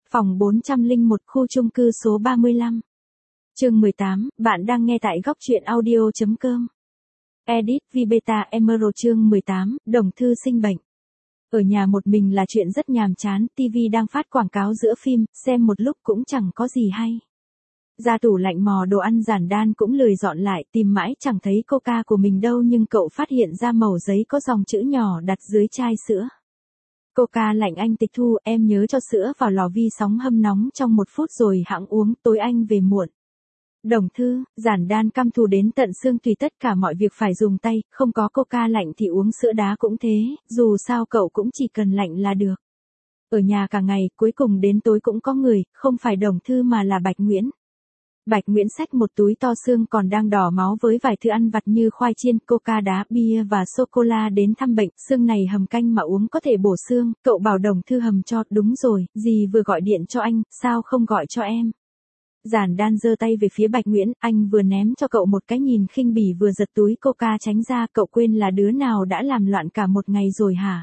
Phòng 401 khu chung cư số 35. Chương 18, bạn đang nghe tại góc truyện audio.com. Edit Vibeta Emerald chương 18, Đồng Thư sinh bệnh. Ở nhà một mình là chuyện rất nhàm chán, TV đang phát quảng cáo giữa phim, xem một lúc cũng chẳng có gì hay. Ra tủ lạnh mò đồ ăn giản đan cũng lười dọn lại, tìm mãi chẳng thấy coca của mình đâu, nhưng cậu phát hiện ra mẩu giấy có dòng chữ nhỏ đặt dưới chai sữa. Coca lạnh anh tịch thu, em nhớ cho sữa vào lò vi sóng hâm nóng trong 1 phút rồi hãng uống, tối anh về muộn. Đồng Thư, giản đan căm thù đến tận xương tùy, tất cả mọi việc phải dùng tay, không có coca lạnh thì uống sữa đá cũng thế, dù sao cậu cũng chỉ cần lạnh là được. Ở nhà cả ngày, cuối cùng đến tối cũng có người, không phải Đồng Thư mà là Bạch Nguyễn. Bạch Nguyễn xách một túi to xương còn đang đỏ máu với vài thứ ăn vặt như khoai chiên, coca đá, bia và sô-cô-la đến thăm bệnh. Xương này hầm canh mà uống có thể bổ xương, cậu bảo Đồng Thư hầm cho. Đúng rồi, dì vừa gọi điện cho anh, sao không gọi cho em? Giản đan giơ tay về phía Bạch Nguyễn, anh vừa ném cho cậu một cái nhìn khinh bỉ vừa giật túi coca tránh ra. Cậu quên là đứa nào đã làm loạn cả một ngày rồi hả?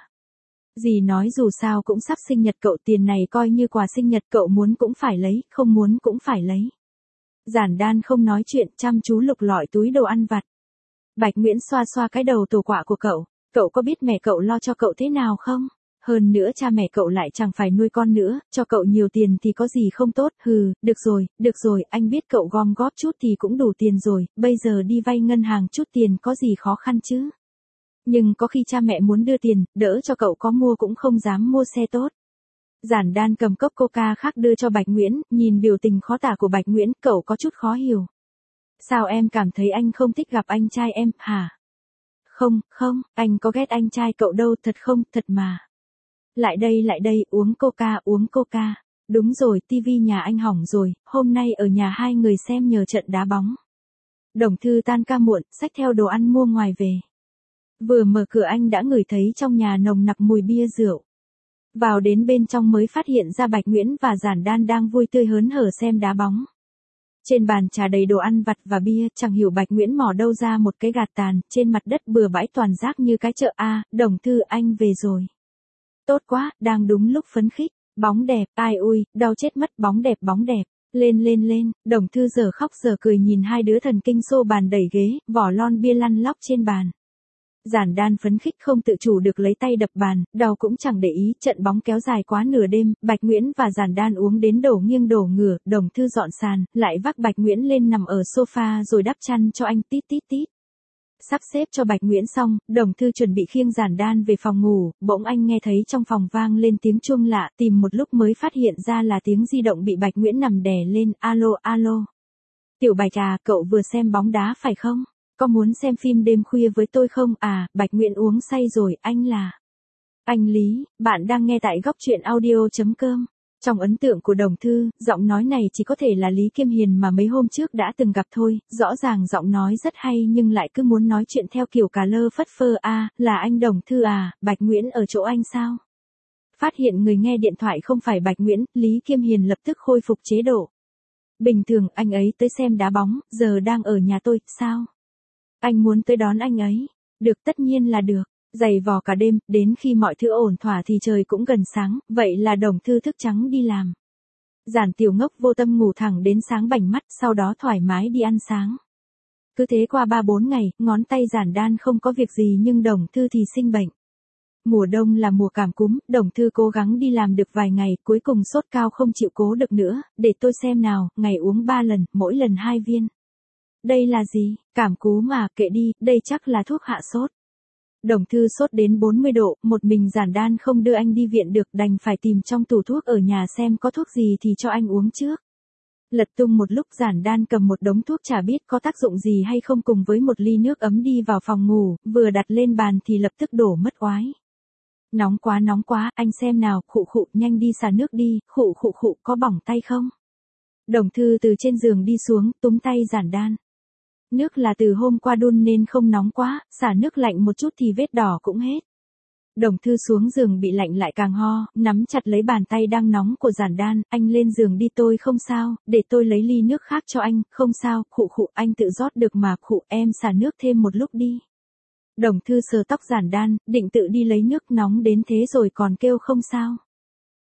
Dì nói dù sao cũng sắp sinh nhật cậu, tiền này coi như quà sinh nhật, cậu muốn cũng phải lấy, không muốn cũng phải lấy. Giản đan không nói chuyện, chăm chú lục lọi túi đồ ăn vặt. Bạch Nguyễn xoa xoa cái đầu tổ quạ của cậu có biết mẹ cậu lo cho cậu thế nào không? Hơn nữa cha mẹ cậu lại chẳng phải nuôi con nữa, cho cậu nhiều tiền thì có gì không tốt. Hừ, được rồi, anh biết cậu gom góp chút thì cũng đủ tiền rồi, bây giờ đi vay ngân hàng chút tiền có gì khó khăn chứ? Nhưng có khi cha mẹ muốn đưa tiền, đỡ cho cậu có mua cũng không dám mua xe tốt. Giản đan cầm cốc coca khác đưa cho Bạch Nguyễn, nhìn biểu tình khó tả của Bạch Nguyễn, cậu có chút khó hiểu. Sao em cảm thấy anh không thích gặp anh trai em, hả? Không, anh có ghét anh trai cậu đâu, thật không, thật mà. Lại đây, uống coca. Đúng rồi, tivi nhà anh hỏng rồi, hôm nay ở nhà hai người xem nhờ trận đá bóng. Đồng Thư tan ca muộn, xách theo đồ ăn mua ngoài về. Vừa mở cửa anh đã ngửi thấy trong nhà nồng nặc mùi bia rượu. Vào đến bên trong mới phát hiện ra Bạch Nguyễn và Giản đan đang vui tươi hớn hở xem đá bóng. Trên bàn trà đầy đồ ăn vặt và bia, chẳng hiểu Bạch Nguyễn mò đâu ra một cái gạt tàn, trên mặt đất bừa bãi toàn rác như cái chợ. Đồng Thư anh về rồi. Tốt quá, đang đúng lúc phấn khích, bóng đẹp, ai ui, đau chết mất, bóng đẹp. Lên, Đồng Thư giờ khóc giờ cười nhìn hai đứa thần kinh xô bàn đẩy ghế, vỏ lon bia lăn lóc trên bàn. Giản đan phấn khích không tự chủ được lấy tay đập bàn, đầu cũng chẳng để ý, trận bóng kéo dài quá nửa đêm, Bạch Nguyễn và Giản đan uống đến đổ nghiêng đổ ngửa, Đồng Thư dọn sàn, lại vác Bạch Nguyễn lên nằm ở sofa rồi đắp chăn cho anh tít. Sắp xếp cho Bạch Nguyễn xong, Đồng Thư chuẩn bị khiêng Giản đan về phòng ngủ, bỗng anh nghe thấy trong phòng vang lên tiếng chuông lạ, tìm một lúc mới phát hiện ra là tiếng di động bị Bạch Nguyễn nằm đè lên. Alo. Tiểu Bạch à, cậu vừa xem bóng đá phải không? Có muốn xem phim đêm khuya với tôi không? Bạch Nguyễn uống say rồi, anh là... Anh Lý, bạn đang nghe tại góc truyện audio.com. Trong ấn tượng của Đồng Thư, giọng nói này chỉ có thể là Lý Kiêm Hiền mà mấy hôm trước đã từng gặp thôi, rõ ràng giọng nói rất hay nhưng lại cứ muốn nói chuyện theo kiểu cà lơ phất phơ. Là anh Đồng Thư à, Bạch Nguyễn ở chỗ anh sao? Phát hiện người nghe điện thoại không phải Bạch Nguyễn, Lý Kiêm Hiền lập tức khôi phục chế độ. Bình thường anh ấy tới xem đá bóng, giờ đang ở nhà tôi, sao? Anh muốn tới đón anh ấy. Được, tất nhiên là được. Giày vò cả đêm, đến khi mọi thứ ổn thỏa thì trời cũng gần sáng, vậy là Đồng Thư thức trắng đi làm. Giản Tiểu Ngốc vô tâm ngủ thẳng đến sáng bảnh mắt, sau đó thoải mái đi ăn sáng. Cứ thế qua 3-4 ngày, ngón tay Giản đan không có việc gì nhưng Đồng Thư thì sinh bệnh. Mùa đông là mùa cảm cúm, Đồng Thư cố gắng đi làm được vài ngày, cuối cùng sốt cao không chịu cố được nữa, để tôi xem nào, ngày uống 3 lần, mỗi lần 2 viên. Đây là gì? Cảm cúm mà, kệ đi, đây chắc là thuốc hạ sốt. Đồng Thư sốt đến 40 độ, một mình Giản đan không đưa anh đi viện được, đành phải tìm trong tủ thuốc ở nhà xem có thuốc gì thì cho anh uống trước. Lật tung một lúc Giản đan cầm một đống thuốc chả biết có tác dụng gì hay không cùng với một ly nước ấm đi vào phòng ngủ, vừa đặt lên bàn thì lập tức đổ mất oái. Nóng quá, anh xem nào, khụ, nhanh đi xả nước đi, khụ, có bỏng tay không? Đồng Thư từ trên giường đi xuống, túm tay Giản đan. Nước là từ hôm qua đun nên không nóng quá, xả nước lạnh một chút thì vết đỏ cũng hết. Đồng Thư xuống giường bị lạnh lại càng ho, nắm chặt lấy bàn tay đang nóng của Giản đan, anh lên giường đi, tôi không sao, để tôi lấy ly nước khác cho anh, không sao, khụ, anh tự rót được mà, khụ, em xả nước thêm một lúc đi. Đồng Thư sờ tóc Giản đan, định tự đi lấy nước, nóng đến thế rồi còn kêu không sao.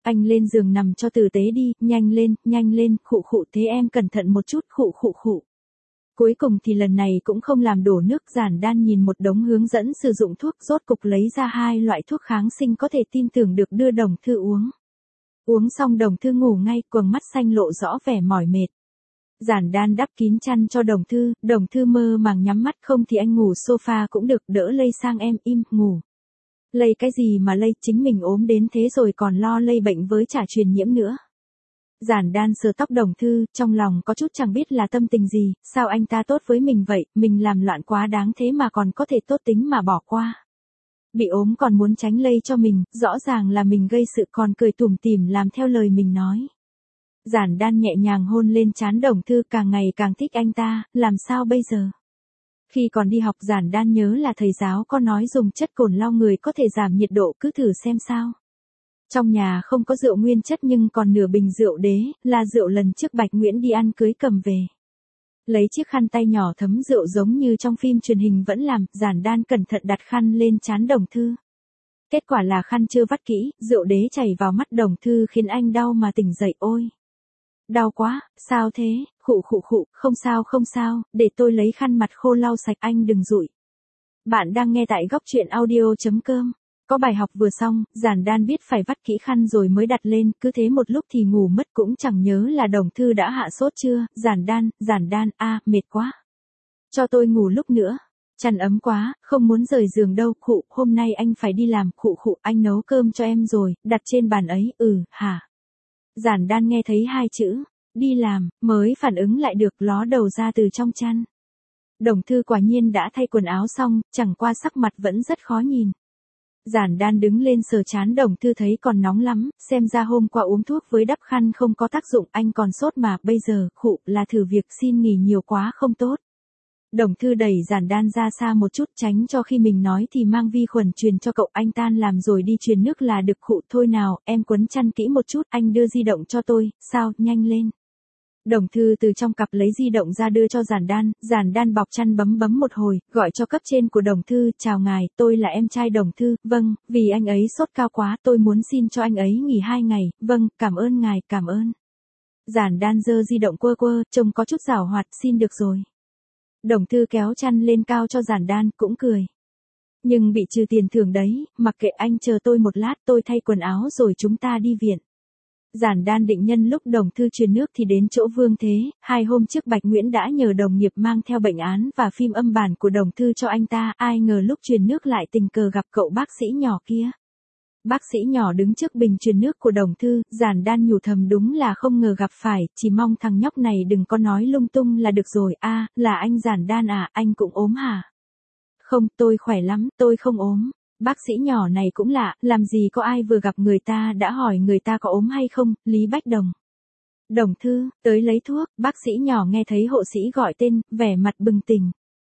Anh lên giường nằm cho tử tế đi, nhanh lên, khụ khụ thế em cẩn thận một chút, khụ khụ khụ. Cuối cùng thì lần này cũng không làm đổ nước, Giản Đan nhìn một đống hướng dẫn sử dụng thuốc, rốt cục lấy ra 2 loại thuốc kháng sinh có thể tin tưởng được đưa Đồng Thư uống. Uống xong Đồng Thư ngủ ngay, quầng mắt xanh lộ rõ vẻ mỏi mệt. Giản Đan đắp kín chăn cho Đồng Thư mơ màng nhắm mắt, không thì anh ngủ sofa cũng được, đỡ lây sang em, im, ngủ. Lây cái gì mà lây, chính mình ốm đến thế rồi còn lo lây bệnh với trả truyền nhiễm nữa. Giản Đan sờ tóc Đồng Thư, trong lòng có chút chẳng biết là tâm tình gì, sao anh ta tốt với mình vậy, mình làm loạn quá đáng thế mà còn có thể tốt tính mà bỏ qua. Bị ốm còn muốn tránh lây cho mình, rõ ràng là mình gây sự còn cười tủm tỉm làm theo lời mình nói. Giản Đan nhẹ nhàng hôn lên trán Đồng Thư, càng ngày càng thích anh ta, làm sao bây giờ? Khi còn đi học Giản Đan nhớ là thầy giáo có nói dùng chất cồn lau người có thể giảm nhiệt độ, cứ thử xem sao. Trong nhà không có rượu nguyên chất nhưng còn nửa bình rượu đế, là rượu lần trước Bạch Nguyễn đi ăn cưới cầm về. Lấy chiếc khăn tay nhỏ thấm rượu giống như trong phim truyền hình vẫn làm, Giản Đan cẩn thận đặt khăn lên trán Đồng Thư. Kết quả là khăn chưa vắt kỹ, rượu đế chảy vào mắt Đồng Thư khiến anh đau mà tỉnh dậy, ôi. Đau quá, sao thế, khụ khụ khụ, không sao, để tôi lấy khăn mặt khô lau sạch, anh đừng rụi. Bạn đang nghe tại góc truyện audio.com. Có bài học vừa xong, Giản Đan biết phải vắt kỹ khăn rồi mới đặt lên, cứ thế một lúc thì ngủ mất cũng chẳng nhớ là Đồng Thư đã hạ sốt chưa. Giản Đan, mệt quá. Cho tôi ngủ lúc nữa. Chăn ấm quá, không muốn rời giường đâu, khụ, hôm nay anh phải đi làm, khụ khụ, anh nấu cơm cho em rồi, đặt trên bàn ấy, hả. Giản Đan nghe thấy 2 chữ, đi làm, mới phản ứng lại được, ló đầu ra từ trong chăn. Đồng Thư quả nhiên đã thay quần áo xong, chẳng qua sắc mặt vẫn rất khó nhìn. Giản Đan đứng lên sờ trán Đồng Thư thấy còn nóng lắm, xem ra hôm qua uống thuốc với đắp khăn không có tác dụng, anh còn sốt mà, bây giờ, khụ, là thử việc, xin nghỉ nhiều quá không tốt. Đồng Thư đẩy Giản Đan ra xa một chút tránh cho khi mình nói thì mang vi khuẩn truyền cho cậu, anh tan làm rồi đi truyền nước là được, khụ, thôi nào, em quấn chăn kỹ một chút, anh đưa di động cho tôi, sao, nhanh lên. Đồng Thư từ trong cặp lấy di động ra đưa cho Giản Đan bọc chăn bấm một hồi, gọi cho cấp trên của Đồng Thư, chào ngài, tôi là em trai Đồng Thư, vâng, vì anh ấy sốt cao quá, tôi muốn xin cho anh ấy nghỉ 2 ngày, vâng, cảm ơn ngài, cảm ơn. Giản Đan giơ di động quơ, trông có chút giảo hoạt, xin được rồi. Đồng Thư kéo chăn lên cao cho Giản Đan, cũng cười. Nhưng bị trừ tiền thưởng đấy, mặc kệ anh chờ tôi một lát, tôi thay quần áo rồi chúng ta đi viện. Giản Đan định nhân lúc Đồng Thư truyền nước thì đến chỗ Vương Thế, 2 hôm trước Bạch Nguyễn đã nhờ đồng nghiệp mang theo bệnh án và phim âm bản của Đồng Thư cho anh ta, ai ngờ lúc truyền nước lại tình cờ gặp cậu bác sĩ nhỏ kia. Bác sĩ nhỏ đứng trước bình truyền nước của Đồng Thư, Giản Đan nhủ thầm đúng là không ngờ gặp phải, chỉ mong thằng nhóc này đừng có nói lung tung là được rồi. Là anh Giản Đan à, anh cũng ốm hả? Không, tôi khỏe lắm, tôi không ốm. Bác sĩ nhỏ này cũng lạ, làm gì có ai vừa gặp người ta đã hỏi người ta có ốm hay không, Lý Bách Đồng. Đồng Thư, tới lấy thuốc, bác sĩ nhỏ nghe thấy hộ sĩ gọi tên, vẻ mặt bừng tỉnh.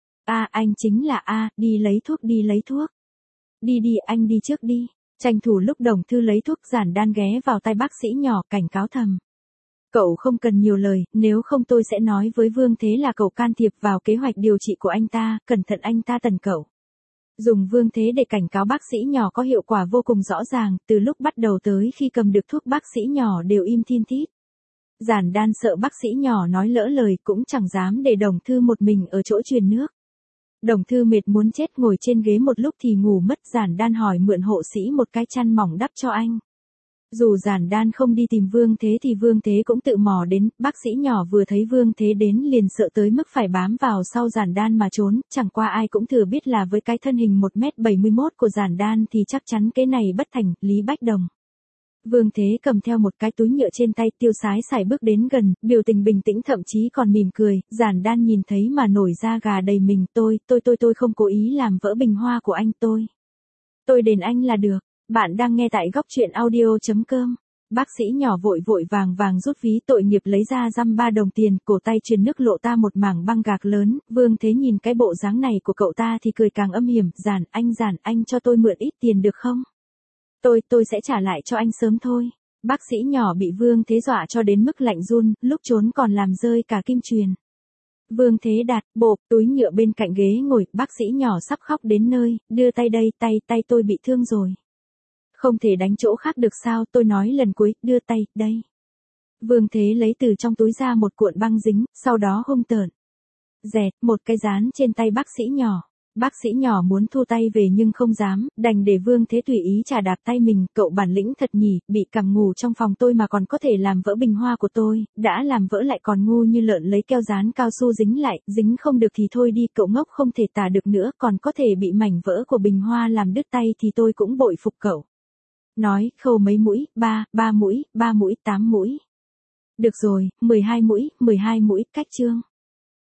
Anh chính là đi lấy thuốc. Đi, anh đi trước đi. Tranh thủ lúc Đồng Thư lấy thuốc, Giản Đan ghé vào tai bác sĩ nhỏ cảnh cáo thầm. Cậu không cần nhiều lời, nếu không tôi sẽ nói với Vương Thế là cậu can thiệp vào kế hoạch điều trị của anh ta, cẩn thận anh ta tần cậu. Dùng Vương Thế để cảnh cáo bác sĩ nhỏ có hiệu quả vô cùng rõ ràng, từ lúc bắt đầu tới khi cầm được thuốc bác sĩ nhỏ đều im thin thít. Giản Đan sợ bác sĩ nhỏ nói lỡ lời cũng chẳng dám để Đồng Thư một mình ở chỗ truyền nước. Đồng Thư mệt muốn chết ngồi trên ghế một lúc thì ngủ mất, Giản Đan hỏi mượn hộ sĩ một cái chăn mỏng đắp cho anh. Dù Giản Đan không đi tìm Vương Thế thì Vương Thế cũng tự mò đến, bác sĩ nhỏ vừa thấy Vương Thế đến liền sợ tới mức phải bám vào sau Giản Đan mà trốn, chẳng qua ai cũng thừa biết là với cái thân hình 1m71 của Giản Đan thì chắc chắn cái này bất thành, Lý Bách Đồng. Vương Thế cầm theo một cái túi nhựa trên tay, tiêu sái sải bước đến gần, biểu tình bình tĩnh thậm chí còn mỉm cười, Giản Đan nhìn thấy mà nổi da gà đầy mình, tôi không cố ý làm vỡ bình hoa của anh, tôi đền anh là được. Bạn đang nghe tại góc truyện audio.com. Bác sĩ nhỏ vội vàng rút ví tội nghiệp lấy ra dăm 3 đồng tiền, cổ tay truyền nước lộ ta một mảng băng gạc lớn, Vương Thế nhìn cái bộ dáng này của cậu ta thì cười càng âm hiểm, Giản, anh cho tôi mượn ít tiền được không? Tôi sẽ trả lại cho anh sớm thôi. Bác sĩ nhỏ bị Vương Thế dọa cho đến mức lạnh run, lúc trốn còn làm rơi cả kim truyền. Vương Thế đặt bộp túi nhựa bên cạnh ghế ngồi, bác sĩ nhỏ sắp khóc đến nơi, đưa tay đây, tay tôi bị thương rồi. Không thể đánh chỗ khác được sao, tôi nói lần cuối, đưa tay, đây. Vương Thế lấy từ trong túi ra một cuộn băng dính, sau đó hung tợn. Dẹt, một cái dán trên tay bác sĩ nhỏ. Bác sĩ nhỏ muốn thu tay về nhưng không dám, đành để Vương Thế tùy ý chà đạp tay mình, cậu bản lĩnh thật nhỉ, bị cằm ngủ trong phòng tôi mà còn có thể làm vỡ bình hoa của tôi, đã làm vỡ lại còn ngu như lợn lấy keo dán cao su dính lại, dính không được thì thôi đi, cậu ngốc không thể tả được nữa, còn có thể bị mảnh vỡ của bình hoa làm đứt tay thì tôi cũng bội phục cậu. Nói, khâu mấy mũi, 3 mũi, 8 mũi. Được rồi, 12 mũi, cách chương.